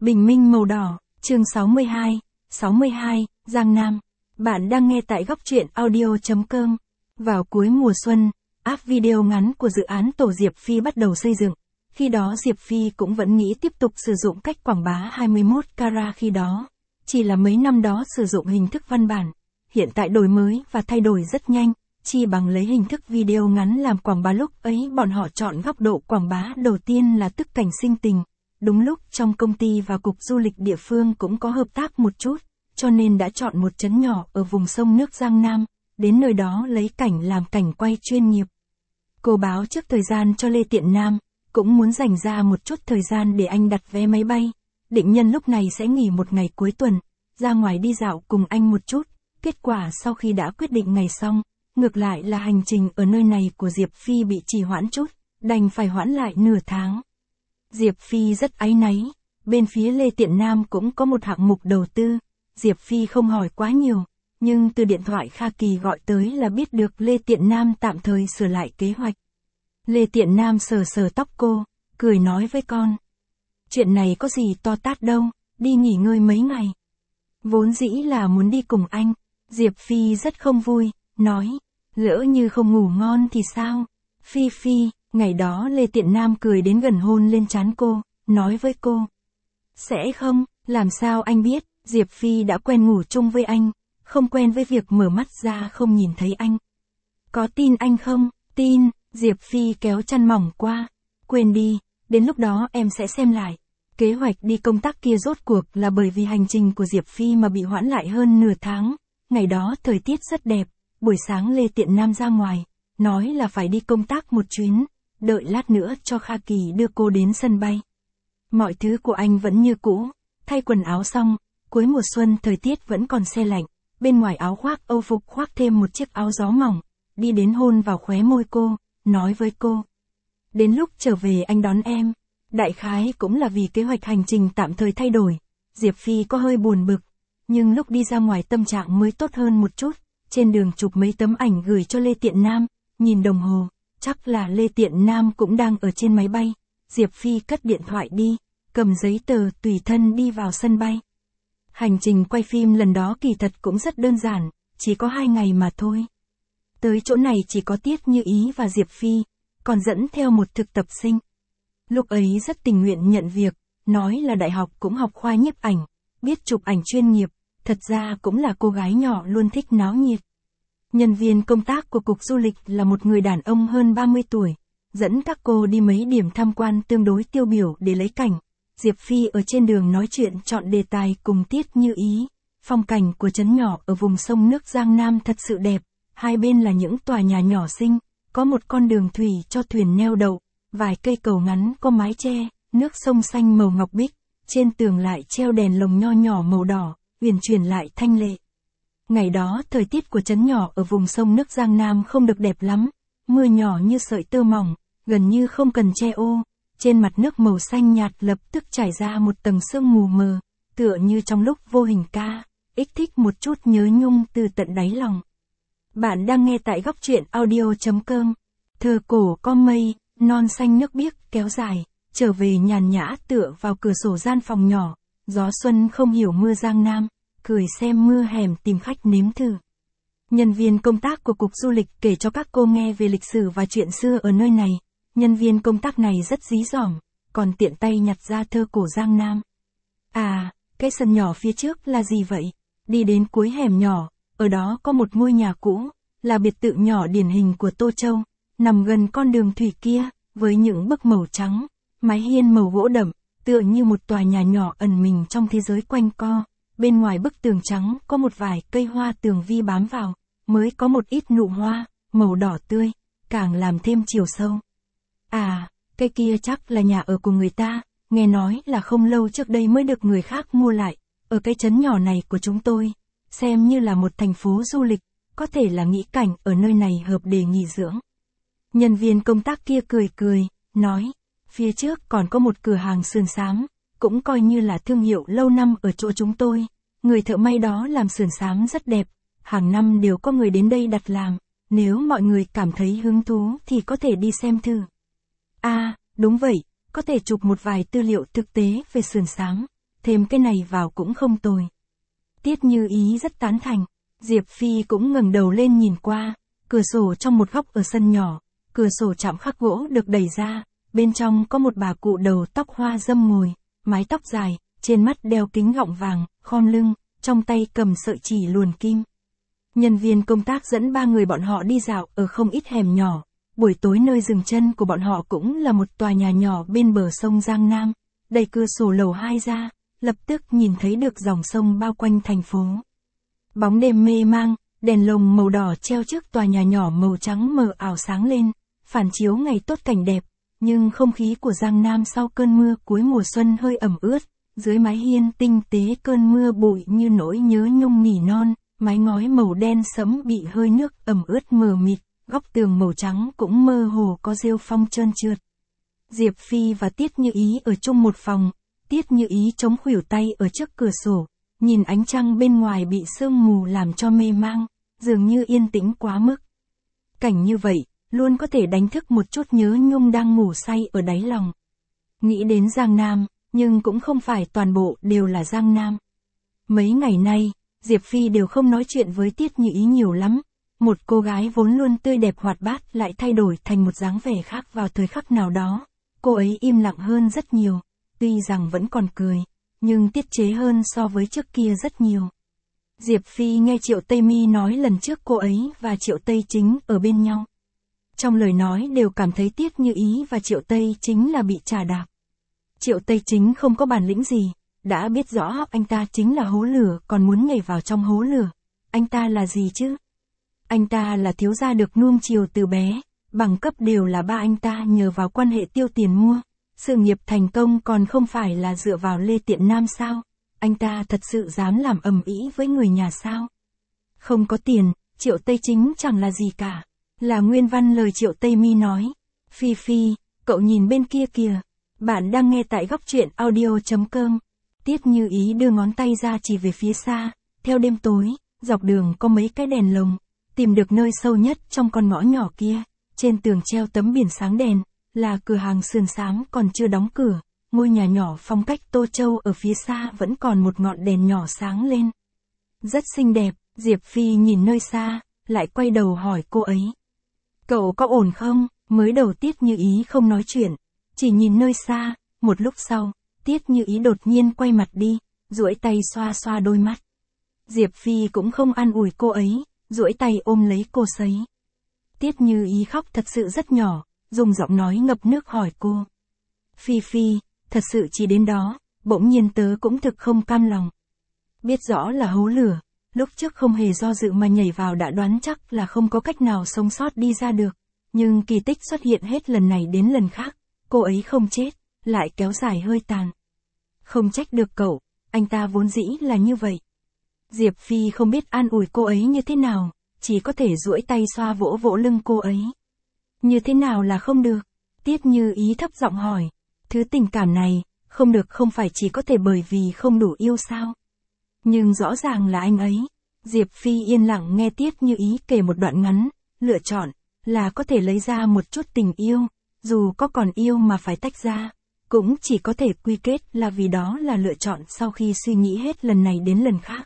Bình minh màu đỏ, chương 62, Giang Nam. Bạn đang nghe tại góc truyện audio.com. Vào cuối mùa xuân, app video ngắn của dự án Tổ Diệp Phi bắt đầu xây dựng. Khi đó Diệp Phi cũng vẫn nghĩ tiếp tục sử dụng cách quảng bá 21 carat khi đó. Chỉ là mấy năm đó sử dụng hình thức văn bản. Hiện tại đổi mới và thay đổi rất nhanh, chi bằng lấy hình thức video ngắn làm quảng bá. Lúc ấy bọn họ chọn góc độ quảng bá đầu tiên là tức cảnh sinh tình. Đúng lúc trong công ty và cục du lịch địa phương cũng có hợp tác một chút, cho nên đã chọn một trấn nhỏ ở vùng sông nước Giang Nam, đến nơi đó lấy cảnh làm cảnh quay chuyên nghiệp. Cô báo trước thời gian cho Lê Tiện Nam, cũng muốn dành ra một chút thời gian để anh đặt vé máy bay. Định nhân lúc này sẽ nghỉ một ngày cuối tuần, ra ngoài đi dạo cùng anh một chút. Kết quả sau khi đã quyết định ngày xong, ngược lại là hành trình ở nơi này của Diệp Phi bị trì hoãn chút, đành phải hoãn lại nửa tháng. Diệp Phi rất áy náy, bên phía Lê Tiện Nam cũng có một hạng mục đầu tư. Diệp Phi không hỏi quá nhiều, nhưng từ điện thoại Kha Kỳ gọi tới là biết được Lê Tiện Nam tạm thời sửa lại kế hoạch. Lê Tiện Nam sờ sờ tóc cô, cười nói với con. Chuyện này có gì to tát đâu, đi nghỉ ngơi mấy ngày. Vốn dĩ là muốn đi cùng anh, Diệp Phi rất không vui, nói, lỡ như không ngủ ngon thì sao? Phi Phi, ngày đó Lê Tiện Nam cười đến gần hôn lên trán cô, nói với cô. Sẽ không, làm sao anh biết, Diệp Phi đã quen ngủ chung với anh, không quen với việc mở mắt ra không nhìn thấy anh. Có tin anh không? Tin, Diệp Phi kéo chăn mỏng qua. Quên đi, đến lúc đó em sẽ xem lại. Kế hoạch đi công tác kia rốt cuộc là bởi vì hành trình của Diệp Phi mà bị hoãn lại hơn nửa tháng. Ngày đó thời tiết rất đẹp, buổi sáng Lê Tiện Nam ra ngoài, nói là phải đi công tác một chuyến, đợi lát nữa cho Kha Kỳ đưa cô đến sân bay. Mọi thứ của anh vẫn như cũ, thay quần áo xong, cuối mùa xuân thời tiết vẫn còn se lạnh, bên ngoài áo khoác Âu phục khoác thêm một chiếc áo gió mỏng, đi đến hôn vào khóe môi cô, nói với cô. Đến lúc trở về anh đón em. Đại khái cũng là vì kế hoạch hành trình tạm thời thay đổi, Diệp Phi có hơi buồn bực, nhưng lúc đi ra ngoài tâm trạng mới tốt hơn một chút, trên đường chụp mấy tấm ảnh gửi cho Lê Tiện Nam, nhìn đồng hồ, chắc là Lê Tiện Nam cũng đang ở trên máy bay. Diệp Phi cất điện thoại đi, cầm giấy tờ tùy thân đi vào sân bay. Hành trình quay phim lần đó kỳ thật cũng rất đơn giản, chỉ có 2 ngày mà thôi. Tới chỗ này chỉ có Tiết Như Ý và Diệp Phi, còn dẫn theo một thực tập sinh. Lúc ấy rất tình nguyện nhận việc, nói là đại học cũng học khoa nhiếp ảnh, biết chụp ảnh chuyên nghiệp, thật ra cũng là cô gái nhỏ luôn thích náo nhiệt. Nhân viên công tác của cục du lịch là một người đàn ông hơn 30 tuổi, dẫn các cô đi mấy điểm tham quan tương đối tiêu biểu để lấy cảnh. Diệp Phi ở trên đường nói chuyện chọn đề tài cùng Tiết Như Ý. Phong cảnh của trấn nhỏ ở vùng sông nước Giang Nam thật sự đẹp, hai bên là những tòa nhà nhỏ xinh, có một con đường thủy cho thuyền neo đậu, vài cây cầu ngắn có mái che, nước sông xanh màu ngọc bích, trên tường lại treo đèn lồng nho nhỏ màu đỏ, huyền chuyển lại thanh lệ. Ngày đó thời tiết của trấn nhỏ ở vùng sông nước Giang Nam không được đẹp lắm, mưa nhỏ như sợi tơ mỏng, gần như không cần che ô, trên mặt nước màu xanh nhạt lập tức trải ra một tầng sương mù mờ, tựa như trong lúc vô hình ích thích một chút nhớ nhung từ tận đáy lòng. Bạn đang nghe tại góc truyện audio.com. Thơ cổ có mây, non xanh nước biếc kéo dài, trở về nhàn nhã tựa vào cửa sổ gian phòng nhỏ, gió xuân không hiểu mưa Giang Nam, cười xem mưa hẻm tìm khách nếm thử. Nhân viên công tác của cục du lịch kể cho các cô nghe về lịch sử và chuyện xưa ở nơi này. Nhân viên công tác này rất dí dỏm, còn tiện tay nhặt ra thơ cổ Giang Nam. À, cái sân nhỏ phía trước là gì vậy? Đi đến cuối hẻm nhỏ, ở đó có một ngôi nhà cũ, là biệt thự nhỏ điển hình của Tô Châu, nằm gần con đường thủy kia, với những bức màu trắng, mái hiên màu gỗ đậm, tựa như một tòa nhà nhỏ ẩn mình trong thế giới quanh co. Bên ngoài bức tường trắng có một vài cây hoa tường vi bám vào, mới có một ít nụ hoa, màu đỏ tươi, càng làm thêm chiều sâu. À, cây kia chắc là nhà ở của người ta, nghe nói là không lâu trước đây mới được người khác mua lại, ở cái trấn nhỏ này của chúng tôi, xem như là một thành phố du lịch, có thể là nghĩ cảnh ở nơi này hợp để nghỉ dưỡng. Nhân viên công tác kia cười, nói, phía trước còn có một cửa hàng sườn xám, cũng coi như là thương hiệu lâu năm ở chỗ chúng tôi, người thợ may đó làm sườn xám rất đẹp, hàng năm đều có người đến đây đặt làm, nếu mọi người cảm thấy hứng thú thì có thể đi xem thử. À, đúng vậy, có thể chụp một vài tư liệu thực tế về sườn xám. thêm cái này vào cũng không tồi. Tiết Như Ý rất tán thành. Diệp Phi cũng ngẩng đầu lên nhìn qua, cửa sổ trong một góc ở sân nhỏ, cửa sổ chạm khắc gỗ được đẩy ra, bên trong có một bà cụ đầu tóc hoa râm ngồi, mái tóc dài, trên mắt đeo kính gọng vàng, khom lưng, trong tay cầm sợi chỉ luồn kim. Nhân viên công tác dẫn 3 người bọn họ đi dạo ở không ít hẻm nhỏ, buổi tối nơi dừng chân của bọn họ cũng là một tòa nhà nhỏ bên bờ sông Giang Nam, đẩy cửa sổ lầu 2 ra, lập tức nhìn thấy được dòng sông bao quanh thành phố. Bóng đêm mê mang, đèn lồng màu đỏ treo trước tòa nhà nhỏ màu trắng mờ ảo sáng lên, phản chiếu ngày tốt cảnh đẹp, nhưng không khí của Giang Nam sau cơn mưa cuối mùa xuân hơi ẩm ướt, dưới mái hiên tinh tế cơn mưa bụi như nỗi nhớ nhung nỉ non, mái ngói màu đen sẫm bị hơi nước ẩm ướt mờ mịt, góc tường màu trắng cũng mơ hồ có rêu phong trơn trượt. Diệp Phi và Tiết Như Ý ở chung một phòng, Tiết Như Ý chống khuỷu tay ở trước cửa sổ, nhìn ánh trăng bên ngoài bị sương mù làm cho mê mang, dường như yên tĩnh quá mức. Cảnh như vậy, luôn có thể đánh thức một chút nhớ nhung đang ngủ say ở đáy lòng. Nghĩ đến Giang Nam, nhưng cũng không phải toàn bộ đều là Giang Nam. Mấy ngày nay, Diệp Phi đều không nói chuyện với Tiết Như Ý nhiều lắm. Một cô gái vốn luôn tươi đẹp hoạt bát lại thay đổi thành một dáng vẻ khác vào thời khắc nào đó. Cô ấy im lặng hơn rất nhiều, tuy rằng vẫn còn cười, nhưng tiết chế hơn so với trước kia rất nhiều. Diệp Phi nghe Triệu Tây Mi nói lần trước cô ấy và Triệu Tây Chính ở bên nhau. Trong lời nói đều cảm thấy Tiết Như Ý và Triệu Tây Chính là bị trà đạp. Triệu Tây Chính không có bản lĩnh gì, đã biết rõ anh ta chính là hố lửa còn muốn nhảy vào trong hố lửa. Anh ta là gì chứ? Anh ta là thiếu gia được nuông chiều từ bé, bằng cấp đều là ba anh ta nhờ vào quan hệ tiêu tiền mua. Sự nghiệp thành công còn không phải là dựa vào Lê Tiện Nam sao? Anh ta thật sự dám làm ầm ĩ với người nhà sao? Không có tiền, Triệu Tây Chính chẳng là gì cả. Là nguyên văn lời Triệu Tây Mi nói. Phi Phi, cậu nhìn bên kia kìa. Bạn đang nghe tại góc truyện audio.com. Tiết Như Ý đưa ngón tay ra chỉ về phía xa. Theo đêm tối, dọc đường có mấy cái đèn lồng. Tìm được nơi sâu nhất trong con ngõ nhỏ kia. Trên tường treo tấm biển sáng đèn. Là cửa hàng sườn xám còn chưa đóng cửa. Ngôi nhà nhỏ phong cách Tô Châu ở phía xa vẫn còn một ngọn đèn nhỏ sáng lên. Rất xinh đẹp, Diệp Phi nhìn nơi xa, lại quay đầu hỏi cô ấy. Cậu có ổn không? Mới đầu Tiết Như Ý không nói chuyện, chỉ nhìn nơi xa, một lúc sau, Tiết Như Ý đột nhiên quay mặt đi, duỗi tay xoa xoa đôi mắt. Diệp Phi cũng không an ủi cô ấy, duỗi tay ôm lấy cô sấy. Tiết Như Ý khóc thật sự rất nhỏ, dùng giọng nói ngập nước hỏi cô. Phi Phi, thật sự chỉ đến đó, bỗng nhiên tớ cũng thực không cam lòng. Biết rõ là hố lửa, lúc trước không hề do dự mà nhảy vào đã đoán chắc là không có cách nào sống sót đi ra được. Nhưng kỳ tích xuất hiện hết lần này đến lần khác, cô ấy không chết, lại kéo dài hơi tàn. Không trách được cậu, anh ta vốn dĩ là như vậy. Diệp Phi không biết an ủi cô ấy như thế nào, chỉ có thể duỗi tay xoa vỗ vỗ lưng cô ấy. Như thế nào là không được? Tiết Như Ý thấp giọng hỏi. Thứ tình cảm này, không được không phải chỉ có thể bởi vì không đủ yêu sao? Nhưng rõ ràng là anh ấy. Diệp Phi yên lặng nghe Tiết Như Ý kể một đoạn ngắn, lựa chọn là có thể lấy ra một chút tình yêu, dù có còn yêu mà phải tách ra, cũng chỉ có thể quy kết là vì đó là lựa chọn sau khi suy nghĩ hết lần này đến lần khác.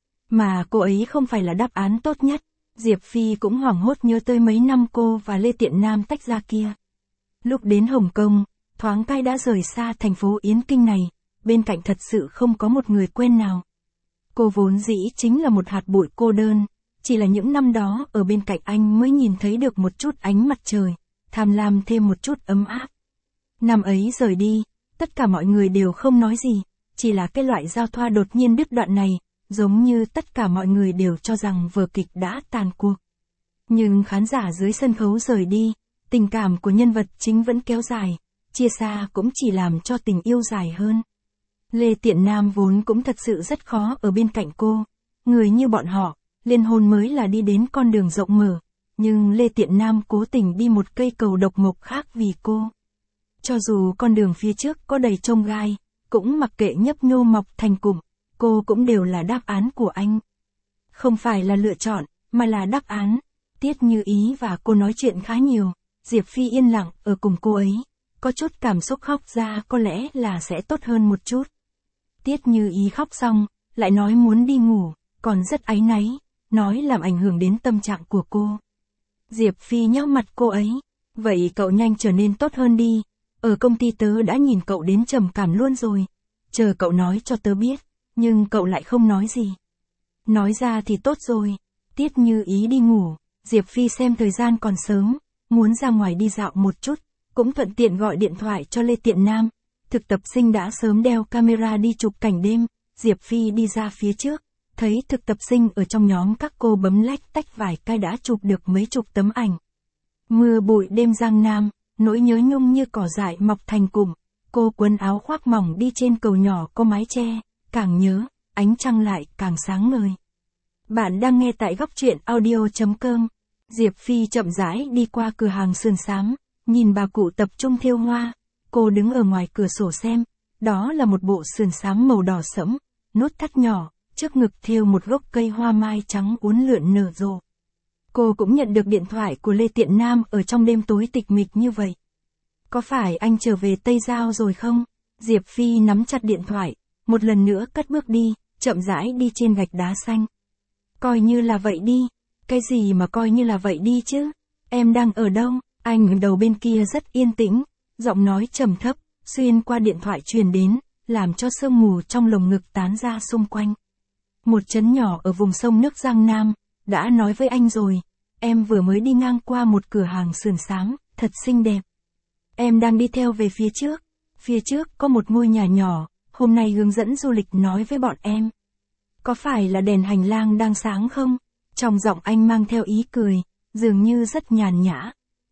Mà cô ấy không phải là đáp án tốt nhất. Diệp Phi cũng hoảng hốt nhớ tới mấy năm cô và Lê Tiện Nam tách ra kia. Lúc đến Hồng Kông, thoáng cái đã rời xa thành phố Yến Kinh này, bên cạnh thật sự không có một người quen nào. Cô vốn dĩ chính là một hạt bụi cô đơn, chỉ là những năm đó ở bên cạnh anh mới nhìn thấy được một chút ánh mặt trời, tham lam thêm một chút ấm áp. Năm ấy rời đi, tất cả mọi người đều không nói gì, chỉ là cái loại giao thoa đột nhiên đứt đoạn này, giống như tất cả mọi người đều cho rằng vở kịch đã tàn cuộc. Nhưng khán giả dưới sân khấu rời đi, tình cảm của nhân vật chính vẫn kéo dài, chia xa cũng chỉ làm cho tình yêu dài hơn. Lê Tiện Nam vốn cũng thật sự rất khó ở bên cạnh cô. Người như bọn họ, liên hôn mới là đi đến con đường rộng mở, nhưng Lê Tiện Nam cố tình đi một cây cầu độc mộc khác vì cô. Cho dù con đường phía trước có đầy chông gai, cũng mặc kệ nhấp nhô mọc thành cụm, cô cũng đều là đáp án của anh. Không phải là lựa chọn, mà là đáp án. Tiết Như Ý và cô nói chuyện khá nhiều, Diệp Phi yên lặng ở cùng cô ấy, có chút cảm xúc khóc ra có lẽ là sẽ tốt hơn một chút. Tiết Như Ý khóc xong, lại nói muốn đi ngủ, còn rất áy náy, nói làm ảnh hưởng đến tâm trạng của cô. Diệp Phi nhếch mặt cô ấy. Vậy cậu nhanh trở nên tốt hơn đi. Ở công ty tớ đã nhìn cậu đến trầm cảm luôn rồi. Chờ cậu nói cho tớ biết, nhưng cậu lại không nói gì. Nói ra thì tốt rồi. Tiết Như Ý đi ngủ, Diệp Phi xem thời gian còn sớm, muốn ra ngoài đi dạo một chút, cũng thuận tiện gọi điện thoại cho Lê Tiện Nam. Thực tập sinh đã sớm đeo camera đi chụp cảnh đêm, Diệp Phi đi ra phía trước, thấy thực tập sinh ở trong nhóm các cô bấm lách tách vài cái đã chụp được mấy chục tấm ảnh. Mưa bụi đêm Giang Nam, nỗi nhớ nhung như cỏ dại mọc thành cụm, cô quấn áo khoác mỏng đi trên cầu nhỏ có mái che, càng nhớ, ánh trăng lại càng sáng ngời. Bạn đang nghe tại góc truyện audio.com. Diệp Phi chậm rãi đi qua cửa hàng sườn xám, nhìn bà cụ tập trung thêu hoa. Cô đứng ở ngoài cửa sổ xem, đó là một bộ sườn xám màu đỏ sẫm, nút thắt nhỏ, trước ngực thêu một gốc cây hoa mai trắng uốn lượn nở rộ. Cô cũng nhận được điện thoại của Lê Tiện Nam ở trong đêm tối tịch mịch như vậy. Có phải anh trở về Tây Giao rồi không? Diệp Phi nắm chặt điện thoại, một lần nữa cất bước đi, chậm rãi đi trên gạch đá xanh. Coi như là vậy đi. Cái gì mà coi như là vậy đi chứ? Em đang ở đâu? Anh đầu bên kia rất yên tĩnh, giọng nói trầm thấp, xuyên qua điện thoại truyền đến, làm cho sương mù trong lồng ngực tán ra xung quanh. Một trấn nhỏ ở vùng sông nước Giang Nam, đã nói với anh rồi, em vừa mới đi ngang qua một cửa hàng sườn xám, thật xinh đẹp. Em đang đi theo về phía trước có một ngôi nhà nhỏ, hôm nay hướng dẫn du lịch nói với bọn em. Có phải là đèn hành lang đang sáng không? Trong giọng anh mang theo ý cười, dường như rất nhàn nhã.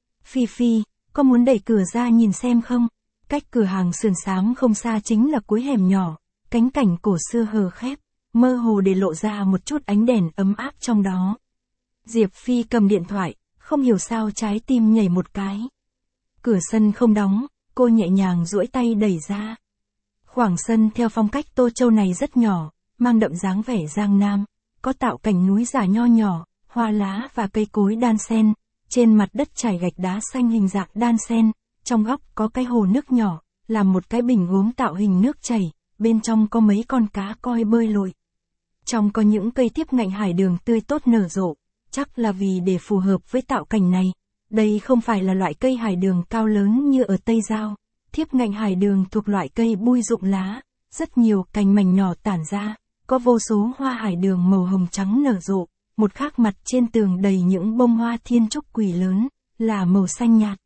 Phi, có muốn đẩy cửa ra nhìn xem không? Cách cửa hàng sườn xám không xa chính là cuối hẻm nhỏ, cánh cảnh cổ xưa hờ khép, mơ hồ để lộ ra một chút ánh đèn ấm áp trong đó. Diệp Phi cầm điện thoại, không hiểu sao trái tim nhảy một cái. Cửa sân không đóng, cô nhẹ nhàng duỗi tay đẩy ra. Khoảng sân theo phong cách Tô Châu này rất nhỏ, mang đậm dáng vẻ Giang Nam, có tạo cảnh núi giả nho nhỏ, hoa lá và cây cối đan xen, trên mặt đất trải gạch đá xanh hình dạng đan xen, trong góc có cái hồ nước nhỏ, làm một cái bình gốm tạo hình nước chảy, bên trong có mấy con cá koi bơi lội. Trong có những cây thiếp ngạnh hải đường tươi tốt nở rộ, chắc là vì để phù hợp với tạo cảnh này. Đây không phải là loại cây hải đường cao lớn như ở Tây Giao, thiếp ngạnh hải đường thuộc loại cây bui rụng lá, rất nhiều cành mảnh nhỏ tản ra, có vô số hoa hải đường màu hồng trắng nở rộ, một khác mặt trên tường đầy những bông hoa thiên trúc quỳ lớn, là màu xanh nhạt.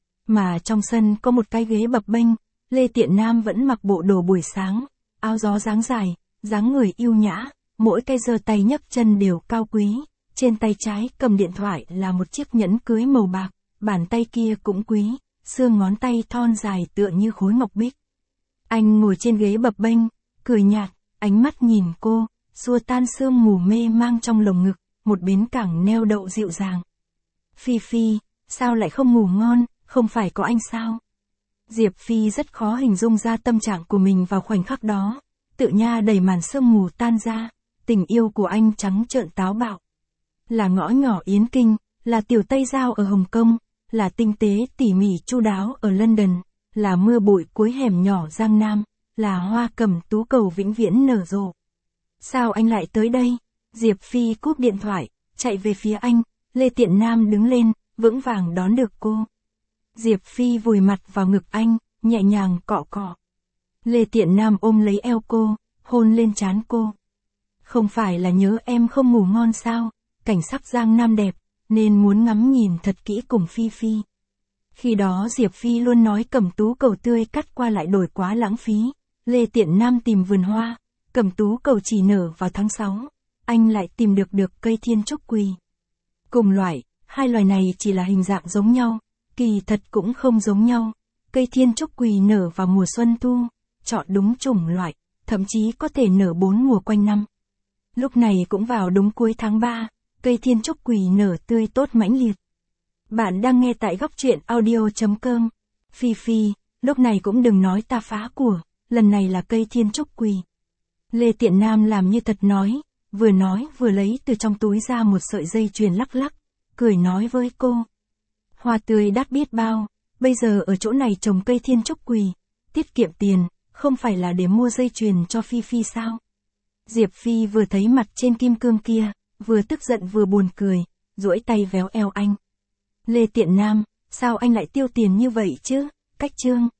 Mà trong sân có một cái ghế bập bênh, Lê Tiện Nam vẫn mặc bộ đồ buổi sáng, áo gió dáng dài, dáng người yêu nhã, mỗi cái giơ tay nhấc chân đều cao quý, trên tay trái cầm điện thoại là một chiếc nhẫn cưới màu bạc, bàn tay kia cũng quý, xương ngón tay thon dài tựa như khối ngọc bích. Anh ngồi trên ghế bập bênh, cười nhạt, ánh mắt nhìn cô, xua tan sương mù mê mang trong lồng ngực, một bến cảng neo đậu dịu dàng. Phi, sao lại không ngủ ngon, không phải có anh sao? Diệp Phi rất khó hình dung ra tâm trạng của mình vào khoảnh khắc đó, tự nha đầy màn sương mù tan ra, tình yêu của anh trắng trợn táo bạo. Là ngõ nhỏ Yến Kinh, là tiểu Tây Giao ở Hồng Kông, là tinh tế tỉ mỉ chu đáo ở London, là mưa bụi cuối hẻm nhỏ Giang Nam, là hoa cẩm tú cầu vĩnh viễn nở rộ. Sao anh lại tới đây? Diệp Phi cúp điện thoại, chạy về phía anh, Lê Tiện Nam đứng lên, vững vàng đón được cô. Diệp Phi vùi mặt vào ngực anh, nhẹ nhàng cọ cọ. Lê Tiện Nam ôm lấy eo cô, hôn lên trán cô. Không phải là nhớ em không ngủ ngon sao? Cảnh sắc Giang Nam đẹp, nên muốn ngắm nhìn thật kỹ cùng Phi. Khi đó Diệp Phi luôn nói cẩm tú cầu tươi cắt qua lại đổi quá lãng phí. Lê Tiện Nam tìm vườn hoa, cẩm tú cầu chỉ nở vào tháng 6. Anh lại tìm được cây thiên trúc quỳ. Cùng loại, hai loài này chỉ là hình dạng giống nhau, kỳ thật cũng không giống nhau. Cây thiên trúc quỳ nở vào mùa xuân thu, chọn đúng chủng loại, thậm chí có thể nở 4 mùa quanh năm. Lúc này cũng vào đúng cuối tháng 3, cây thiên trúc quỳ nở tươi tốt mãnh liệt. Bạn đang nghe tại góc truyện audio.com. Phi, lúc này cũng đừng nói ta phá của, lần này là cây thiên trúc quỳ. Lê Tiện Nam làm như thật nói vừa lấy từ trong túi ra một sợi dây chuyền lắc lắc, cười nói với cô. Hoa tươi đắt biết bao, bây giờ ở chỗ này trồng cây thiên trúc quỳ, tiết kiệm tiền, Không phải là để mua dây chuyền cho Phi Phi sao? Diệp Phi vừa thấy mặt trên kim cương kia, vừa tức giận vừa buồn cười, duỗi tay véo eo anh. Lê Tiện Nam, sao anh lại tiêu tiền như vậy chứ? Cách chương.